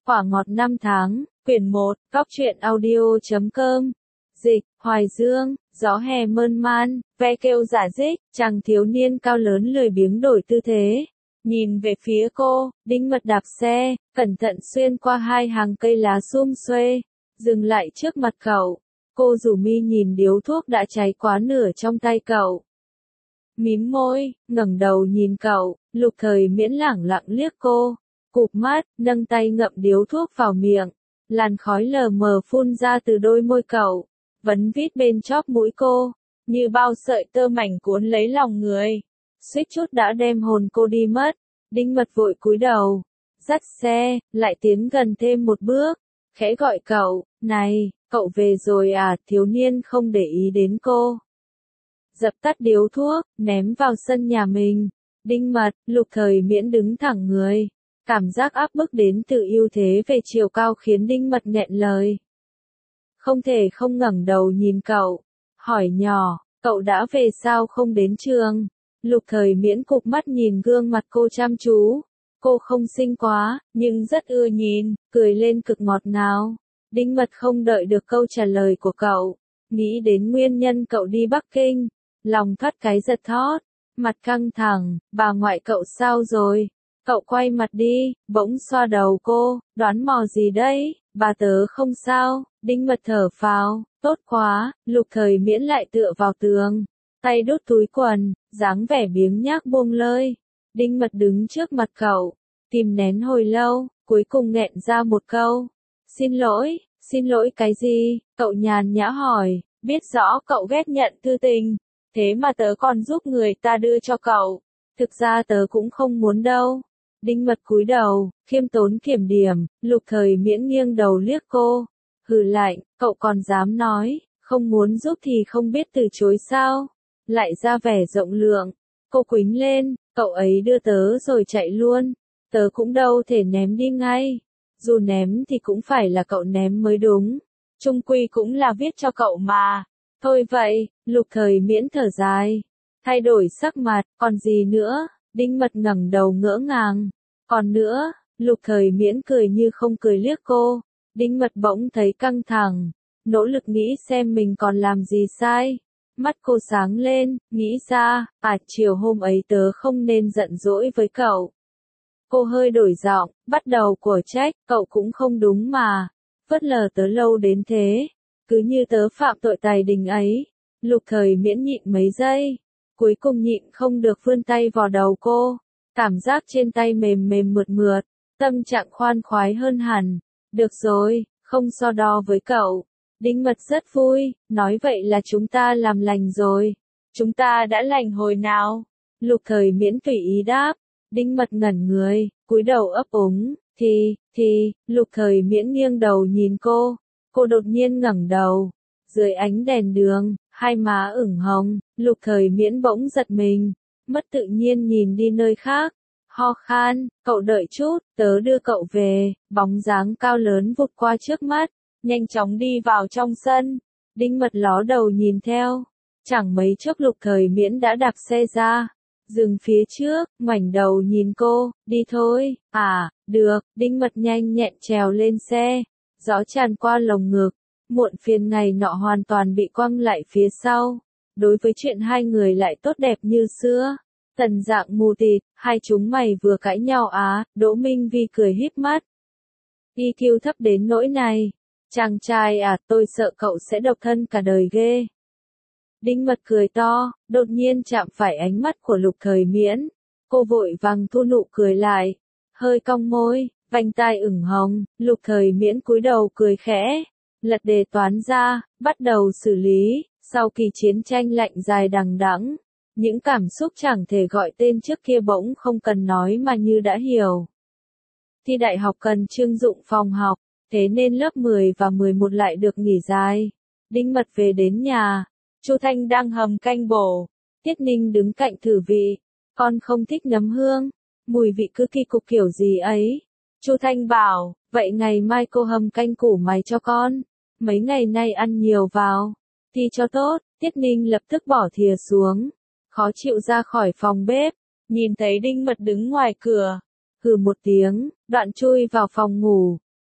Quả ngọt năm tháng, quyển 1, Góc truyện audio.com. Dịch, Hoài Dương, gió hè mơn man, ve kêu rả rích, chàng thiếu niên cao lớn lười biếng đổi tư thế. Nhìn về phía cô, Đinh Mật đạp xe, cẩn thận xuyên qua hai hàng cây lá sum xuê, dừng lại trước mặt cậu. Cô rủ mi nhìn điếu thuốc đã cháy quá nửa trong tay cậu. Mím môi, ngẩng đầu nhìn cậu, Lục Thời Miễn lẳng lặng liếc cô. Cụp mắt, nâng tay ngậm điếu thuốc vào miệng. Làn khói lờ mờ phun ra từ đôi môi cậu, vấn vít bên chóp mũi cô, như bao sợi tơ mảnh cuốn lấy lòng người. Suýt chút đã đem hồn cô đi mất. Đinh Mật vội cúi đầu, dắt xe, lại tiến gần thêm một bước, khẽ gọi cậu, này, cậu về rồi à? Thiếu niên không để ý đến cô. Dập tắt điếu thuốc, ném vào sân nhà mình. Đinh Mật, Lục Thời Miễn đứng thẳng người. Cảm giác áp bức đến từ ưu thế về chiều cao khiến Đinh Mật nghẹn lời. Không thể không ngẩng đầu nhìn cậu, hỏi nhỏ, cậu đã về sao không đến trường? Lục Thời Miễn cụp mắt nhìn gương mặt cô chăm chú. Cô không xinh quá, nhưng rất ưa nhìn, cười lên cực ngọt ngào. Đinh Mật không đợi được câu trả lời của cậu, nghĩ đến nguyên nhân cậu đi Bắc Kinh, lòng thoát cái giật thót, mặt căng thẳng, bà ngoại cậu sao rồi? Cậu quay mặt đi, bỗng xoa đầu cô, đoán mò gì đấy, bà tớ không sao. Đinh Mật thở phào, tốt quá. Lục Thời Miễn lại tựa vào tường, tay đút túi quần, dáng vẻ biếng nhác buông lơi. Đinh Mật đứng trước mặt cậu, kìm nén hồi lâu, cuối cùng nghẹn ra một câu. Xin lỗi cái gì? Cậu nhàn nhã hỏi, biết rõ cậu ghét nhận thư tình, thế mà tớ còn giúp người ta đưa cho cậu. Thực ra tớ cũng không muốn đâu. Đinh Mật cúi đầu, khiêm tốn kiểm điểm. Lục Thời Miễn nghiêng đầu liếc cô, hừ lạnh, cậu còn dám nói, không muốn giúp thì không biết từ chối sao? Lại ra vẻ rộng lượng. Cô quýnh lên, cậu ấy đưa tớ rồi chạy luôn, tớ cũng đâu thể ném đi ngay. Dù ném thì cũng phải là cậu ném mới đúng, chung quy cũng là viết cho cậu mà. Thôi vậy, Lục Thời Miễn thở dài, thay đổi sắc mặt, còn gì nữa? Đinh Mật ngẩng đầu ngỡ ngàng. Còn nữa, Lục Thời Miễn cười như không cười liếc cô. Đinh Mật bỗng thấy căng thẳng, nỗ lực nghĩ xem mình còn làm gì sai. Mắt cô sáng lên, nghĩ ra, chiều hôm ấy tớ không nên giận dỗi với cậu. Cô hơi đổi giọng, bắt đầu của trách, cậu cũng không đúng mà. Phớt lờ tớ lâu đến thế, cứ như tớ phạm tội tài đình ấy. Lục Thời Miễn nhịn mấy giây, cuối cùng nhịn không được vươn tay vào đầu cô. Cảm giác trên tay mềm mềm mượt mượt, tâm trạng khoan khoái hơn hẳn. Được rồi, không so đo với cậu. Đinh Mật rất vui, nói vậy là chúng ta làm lành rồi. Chúng ta đã lành hồi nào? Lục Thời Miễn tùy ý đáp. Đinh Mật ngẩn người, cúi đầu ấp úng, Lục Thời Miễn nghiêng đầu nhìn cô. Cô đột nhiên ngẩng đầu. Dưới ánh đèn đường, hai má ửng hồng, Lục Thời Miễn bỗng giật mình, mất tự nhiên nhìn đi nơi khác. Ho khan, cậu đợi chút, tớ đưa cậu về. Bóng dáng cao lớn vụt qua trước mắt, nhanh chóng đi vào trong sân. Đinh Mật ló đầu nhìn theo. Chẳng mấy chốc Lục Thời Miễn đã đạp xe ra, dừng phía trước, ngoảnh đầu nhìn cô, đi thôi. Được. Đinh Mật nhanh nhẹn trèo lên xe. Gió tràn qua lồng ngực, muộn phiền ngày nọ hoàn toàn bị quăng lại phía sau. Đối với chuyện hai người lại tốt đẹp như xưa. Tần Dạng mù tịt, hai chúng mày vừa cãi nhau Đỗ Minh Vi cười híp mắt. EQ thấp đến nỗi này. Chàng trai tôi sợ cậu sẽ độc thân cả đời ghê. Đinh Mật cười to, đột nhiên chạm phải ánh mắt của Lục Thời Miễn. Cô vội vàng thu nụ cười lại, hơi cong môi, vành tai ửng hồng. Lục Thời Miễn cúi đầu cười khẽ, lật đề toán ra, bắt đầu xử lý. Sau kỳ chiến tranh lạnh dài đằng đẵng, những cảm xúc chẳng thể gọi tên trước kia bỗng không cần nói mà như đã hiểu. Thi đại học cần trưng dụng phòng học, thế nên lớp 10 và 11 lại được nghỉ dài. Đinh Mật về đến nhà, Chu Thanh đang hầm canh bổ. Tiết Ninh đứng cạnh thử vị. Con không thích nấm hương, mùi vị cứ kỳ cục kiểu gì ấy. Chu Thanh bảo, vậy ngày mai cô hầm canh củ mày cho con. Mấy ngày nay ăn nhiều vào, thì cho tốt. Tiết Ninh lập tức bỏ thìa xuống, khó chịu ra khỏi phòng bếp, nhìn thấy Đinh Mật đứng ngoài cửa, hừ một tiếng, đoạn chui vào phòng ngủ.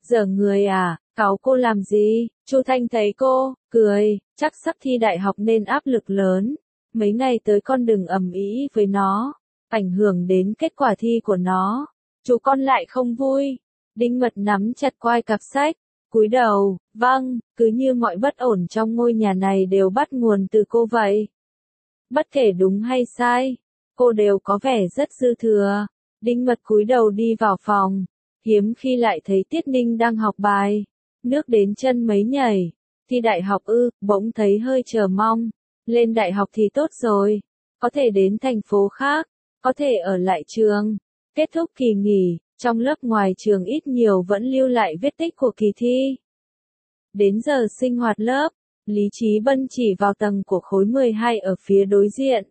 Giở người à, cáu cô làm gì? Chu Thanh thấy cô, cười, chắc sắp thi đại học nên áp lực lớn. Mấy ngày tới con đừng ầm ĩ với nó, ảnh hưởng đến kết quả thi của nó. Chú con lại không vui. Đinh Mật nắm chặt quai cặp sách, cúi đầu, vâng, cứ như mọi bất ổn trong ngôi nhà này đều bắt nguồn từ cô vậy. Bất kể đúng hay sai, cô đều có vẻ rất dư thừa. Đinh Mật cúi đầu đi vào phòng, hiếm khi lại thấy Tiết Ninh đang học bài. Nước đến chân mấy nhảy, thi đại học ư, bỗng thấy hơi chờ mong. Lên đại học thì tốt rồi, có thể đến thành phố khác, có thể ở lại trường. Kết thúc kỳ nghỉ, trong lớp ngoài trường ít nhiều vẫn lưu lại vết tích của kỳ thi. Đến giờ sinh hoạt lớp, Lý Chí Bân chỉ vào tầng của khối 12 ở phía đối diện.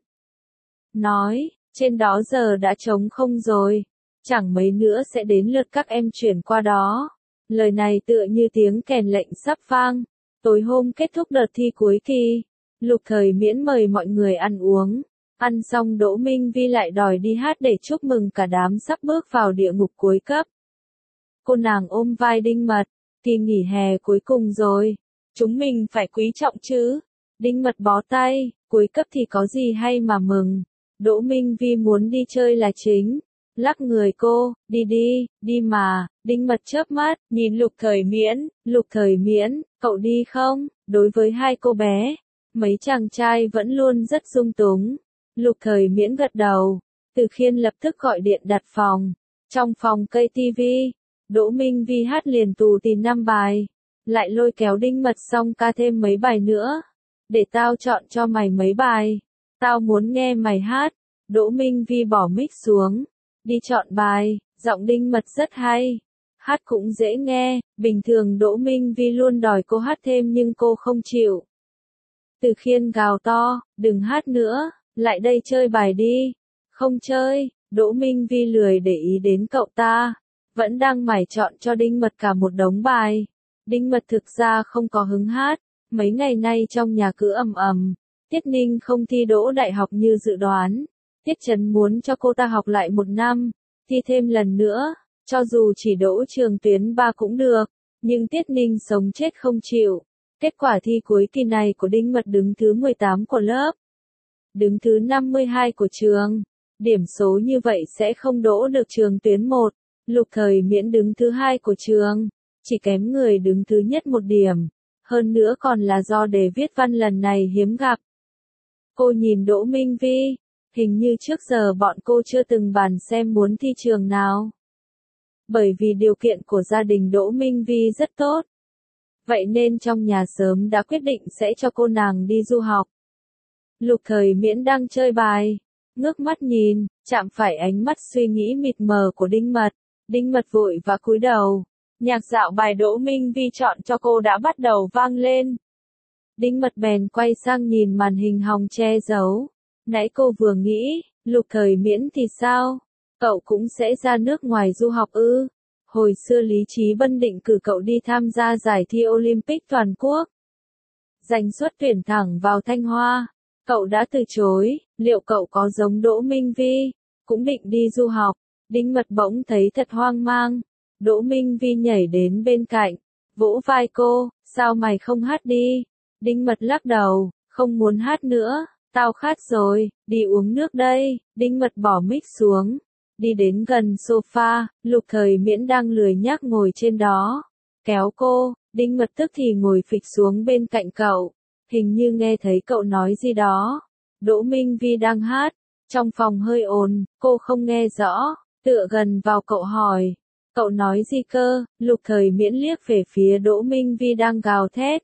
Nói, trên đó giờ đã trống không rồi, chẳng mấy nữa sẽ đến lượt các em chuyển qua đó. Lời này tựa như tiếng kèn lệnh sắp vang. Tối hôm kết thúc đợt thi cuối kỳ, Lục Thời Miễn mời mọi người ăn uống. Ăn xong Đỗ Minh Vi lại đòi đi hát để chúc mừng cả đám sắp bước vào địa ngục cuối cấp. Cô nàng ôm vai Đinh Mật, kỳ nghỉ hè cuối cùng rồi, chúng mình phải quý trọng chứ. Đinh Mật bó tay, cuối cấp thì có gì hay mà mừng. Đỗ Minh Vi muốn đi chơi là chính. Lắc người cô, đi đi, đi mà. Đinh Mật chớp mắt, nhìn Lục Thời Miễn, cậu đi không? Đối với hai cô bé, mấy chàng trai vẫn luôn rất dung túng. Lục Thời Miễn gật đầu, Từ Khiên lập tức gọi điện đặt phòng. Trong phòng cây tivi, Đỗ Minh Vi hát liền tù tì 5 bài, lại lôi kéo Đinh Mật xong ca thêm mấy bài nữa. Để tao chọn cho mày mấy bài, tao muốn nghe mày hát. Đỗ Minh Vi bỏ mic xuống, đi chọn bài, giọng Đinh Mật rất hay, hát cũng dễ nghe, bình thường Đỗ Minh Vi luôn đòi cô hát thêm nhưng cô không chịu. Từ Khiên gào to, đừng hát nữa, lại đây chơi bài đi. Không chơi, Đỗ Minh Vi lười để ý đến cậu ta, vẫn đang mải chọn cho Đinh Mật cả một đống bài. Đinh Mật thực ra không có hứng hát, mấy ngày nay trong nhà cứ ầm ầm. Tiết Ninh không thi đỗ đại học như dự đoán. Tiết Trấn muốn cho cô ta học lại 1 năm, thi thêm lần nữa, cho dù chỉ đỗ trường tuyến 3 cũng được, nhưng Tiết Ninh sống chết không chịu. Kết quả thi cuối kỳ này của Đinh Mật đứng thứ 18 của lớp, đứng thứ 52 của trường. Điểm số như vậy sẽ không đỗ được trường tuyến 1. Lục Thời Miễn đứng thứ 2 của trường, chỉ kém người đứng thứ nhất 1 điểm, hơn nữa còn là do đề viết văn lần này hiếm gặp. Cô nhìn Đỗ Minh Vi, hình như trước giờ bọn cô chưa từng bàn xem muốn thi trường nào. Bởi vì điều kiện của gia đình Đỗ Minh Vi rất tốt. Vậy nên trong nhà sớm đã quyết định sẽ cho cô nàng đi du học. Lục Thời Miễn đang chơi bài, ngước mắt nhìn, chạm phải ánh mắt suy nghĩ mịt mờ của Đinh Mật. Đinh Mật vội và cúi đầu. Nhạc dạo bài Đỗ Minh Vi chọn cho cô đã bắt đầu vang lên. Đinh Mật bèn quay sang nhìn màn hình hòng che giấu. Nãy cô vừa nghĩ, Lục Thời Miễn thì sao? Cậu cũng sẽ ra nước ngoài du học ư? Hồi xưa Lý Chí Bân định cử cậu đi tham gia giải thi Olympic toàn quốc, giành suất tuyển thẳng vào Thanh Hoa. Cậu đã từ chối, liệu cậu có giống Đỗ Minh Vi, cũng định đi du học? Đinh Mật bỗng thấy thật hoang mang. Đỗ Minh Vi nhảy đến bên cạnh, vỗ vai cô, sao mày không hát đi? Đinh Mật lắc đầu, không muốn hát nữa, tao khát rồi, đi uống nước đây. Đinh Mật bỏ mic xuống, đi đến gần sofa, Lục Thời Miễn đang lười nhác ngồi trên đó, kéo cô. Đinh Mật tức thì ngồi phịch xuống bên cạnh cậu, hình như nghe thấy cậu nói gì đó. Đỗ Minh Vi đang hát, trong phòng hơi ồn, cô không nghe rõ, tựa gần vào cậu hỏi, cậu nói gì cơ? Lục Thời Miễn liếc về phía Đỗ Minh Vi đang gào thét,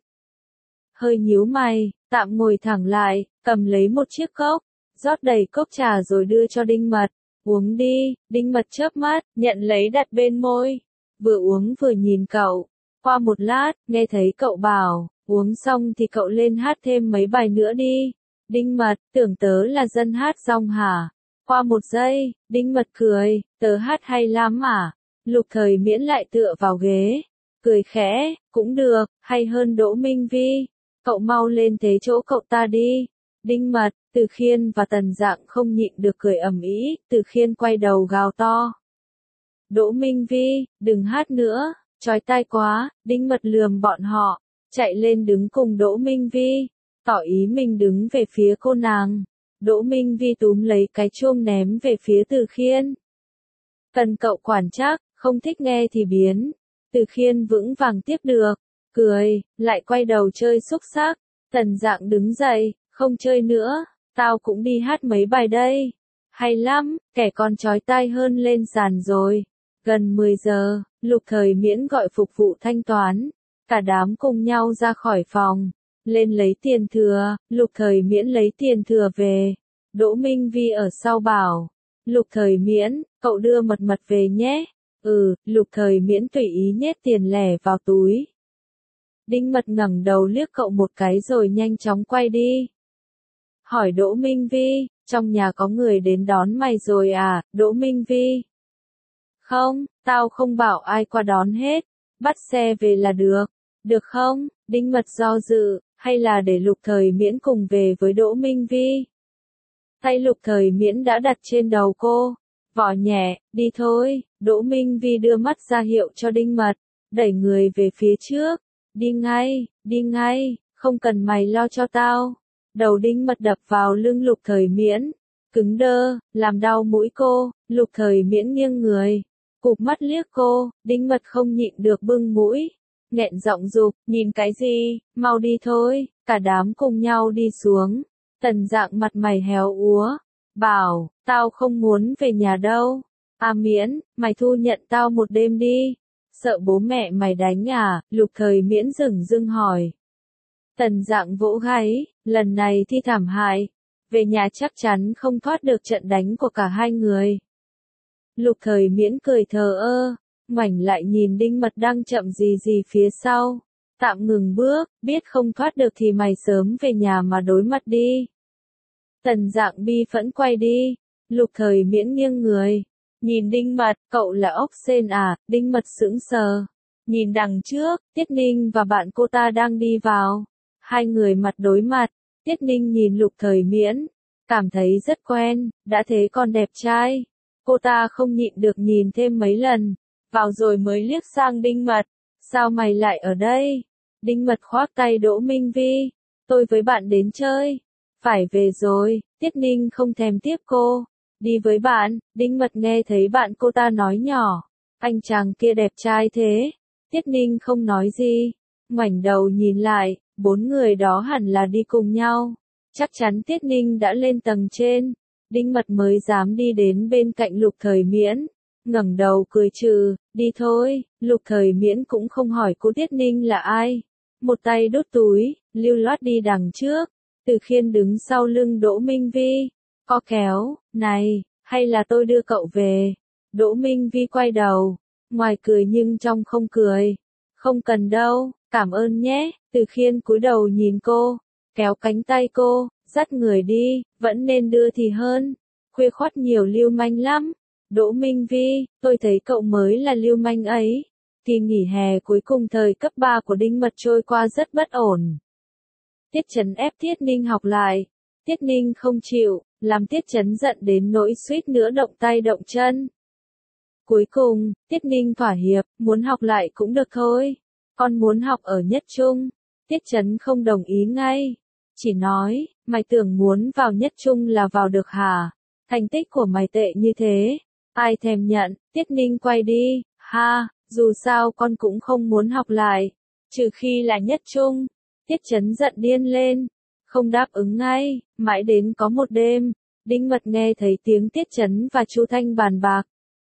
hơi nhíu mày, tạm ngồi thẳng lại, cầm lấy một chiếc cốc, rót đầy cốc trà rồi đưa cho Đinh Mật. Uống đi. Đinh Mật chớp mắt, nhận lấy đặt bên môi, vừa uống vừa nhìn cậu. Qua một lát, nghe thấy cậu bảo, uống xong thì cậu lên hát thêm mấy bài nữa đi. Đinh Mật, tưởng tớ là dân hát rong hả? Qua một giây, Đinh Mật cười, tớ hát hay lắm à? Lục Thời Miễn lại tựa vào ghế, cười khẽ, cũng được, hay hơn Đỗ Minh Vi. Cậu mau lên thế chỗ cậu ta đi. Đinh Mật, Từ Khiên và Tần Dạng không nhịn được cười ầm ĩ. Từ Khiên quay đầu gào to, Đỗ Minh Vi, đừng hát nữa, Chói tai quá, Đinh Mật lườm bọn họ, chạy lên đứng cùng Đỗ Minh Vi, tỏ ý mình đứng về phía cô nàng. Đỗ Minh Vi túm lấy cái chuông ném về phía Từ Khiên. Cần cậu quản chắc, không thích nghe thì biến. Từ Khiên vững vàng tiếp được, cười, lại quay đầu chơi xúc xắc. Tần Dạng đứng dậy, không chơi nữa, tao cũng đi hát mấy bài đây. Hay lắm, kẻ con chói tai hơn lên sàn rồi. Gần 10 giờ, Lục Thời Miễn gọi phục vụ thanh toán. Cả đám cùng nhau ra khỏi phòng, lên lấy tiền thừa, Lục Thời Miễn lấy tiền thừa về. Đỗ Minh Vi ở sau bảo, Lục Thời Miễn, cậu đưa mật mật về nhé. Lục Thời Miễn tùy ý nhét tiền lẻ vào túi. Đinh Mật ngẩng đầu liếc cậu một cái rồi nhanh chóng quay đi. Hỏi Đỗ Minh Vi, trong nhà có người đến đón mày rồi à, Đỗ Minh Vi? Không, tao không bảo ai qua đón hết, bắt xe về là được. Được không? Đinh Mật do dự, hay là để Lục Thời Miễn cùng về với Đỗ Minh Vi? Tay Lục Thời Miễn đã đặt trên đầu cô, vỏ nhẹ, đi thôi. Đỗ Minh Vi đưa mắt ra hiệu cho Đinh Mật, đẩy người về phía trước. Đi ngay, không cần mày lo cho tao. Đầu Đinh Mật đập vào lưng Lục Thời Miễn, cứng đơ, làm đau mũi cô. Lục Thời Miễn nghiêng người, cụp mắt liếc cô. Đinh Mật không nhịn được bưng mũi, nghẹn giọng giục, nhìn cái gì, mau đi thôi. Cả đám cùng nhau đi xuống. Tần Dạng mặt mày héo úa, bảo, tao không muốn về nhà đâu. À Miễn, mày thu nhận tao một đêm đi. Sợ bố mẹ mày đánh à? Lục Thời Miễn dửng dưng hỏi. Tần Dạng vỗ gáy, lần này thì thảm hại. Về nhà chắc chắn không thoát được trận đánh của cả hai người. Lục Thời Miễn cười thờ ơ, ngoảnh lại nhìn Đinh Mật đang chậm gì phía sau. Tạm ngừng bước, biết không thoát được thì mày sớm về nhà mà đối mặt đi. Tần Dạng bi phẫn quay đi. Lục Thời Miễn nghiêng người, nhìn Đinh Mật, cậu là ốc sên à? Đinh Mật sững sờ, nhìn đằng trước, Tiết Ninh và bạn cô ta đang đi vào. Hai người mặt đối mặt, Tiết Ninh nhìn Lục Thời Miễn, cảm thấy rất quen, đã thế còn đẹp trai. Cô ta không nhịn được nhìn thêm mấy lần, vào rồi mới liếc sang Đinh Mật, sao mày lại ở đây? Đinh Mật khoác tay Đỗ Minh Vi, tôi với bạn đến chơi, phải về rồi. Tiết Ninh không thèm tiếp cô, đi với bạn. Đinh Mật nghe thấy bạn cô ta nói nhỏ, anh chàng kia đẹp trai thế. Tiết Ninh không nói gì, ngoảnh đầu nhìn lại, 4 người đó hẳn là đi cùng nhau. Chắc chắn Tiết Ninh đã lên tầng trên. Đinh Mật mới dám đi đến bên cạnh Lục Thời Miễn, ngẩng đầu cười trừ, đi thôi. Lục Thời Miễn cũng không hỏi cô Tiết Ninh là ai, một tay đút túi, lưu loát đi đằng trước. Từ Khiên đứng sau lưng Đỗ Minh Vi, co kéo, này, hay là tôi đưa cậu về? Đỗ Minh Vi quay đầu, ngoài cười nhưng trong không cười. Không cần đâu, cảm ơn nhé. Từ Khiên cúi đầu nhìn cô, kéo cánh tay cô, dắt người đi, vẫn nên đưa thì hơn. Khuya khoắt nhiều lưu manh lắm. Đỗ Minh Vi, tôi thấy cậu mới là lưu manh ấy. Kỳ nghỉ hè cuối cùng thời cấp 3 của Đinh Mật trôi qua rất bất ổn. Tiết Chấn ép Tiết Ninh học lại. Tiết Ninh không chịu, làm Tiết Chấn giận đến nỗi suýt nữa động tay động chân. Cuối cùng, Tiết Ninh thỏa hiệp, muốn học lại cũng được thôi. Con muốn học ở nhất trung. Tiết Chấn không đồng ý ngay, chỉ nói, mày tưởng muốn vào nhất trung là vào được hả? Thành tích của mày tệ như thế, ai thèm nhận. Tiết Ninh quay đi, ha, dù sao con cũng không muốn học lại, trừ khi là nhất trung. Tiết Chấn giận điên lên, không đáp ứng ngay, mãi đến có một đêm, Đinh Mật nghe thấy tiếng Tiết Chấn và Chu Thanh bàn bạc.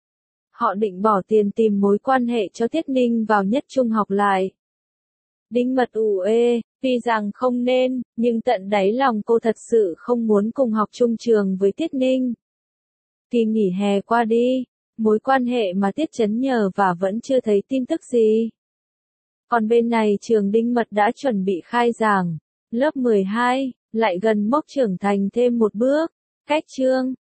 Họ định bỏ tiền tìm mối quan hệ cho Tiết Ninh vào nhất trung học lại. Đinh Mật ủ ê, tuy rằng không nên, nhưng tận đáy lòng cô thật sự không muốn cùng học chung trường với Tiết Ninh. Kỳ nghỉ hè qua đi, mối quan hệ mà Tiết Chấn nhờ và vẫn chưa thấy tin tức gì. Còn bên này trường Đinh Mật đã chuẩn bị khai giảng, lớp 12, lại gần mốc trưởng thành thêm một bước. Cách chương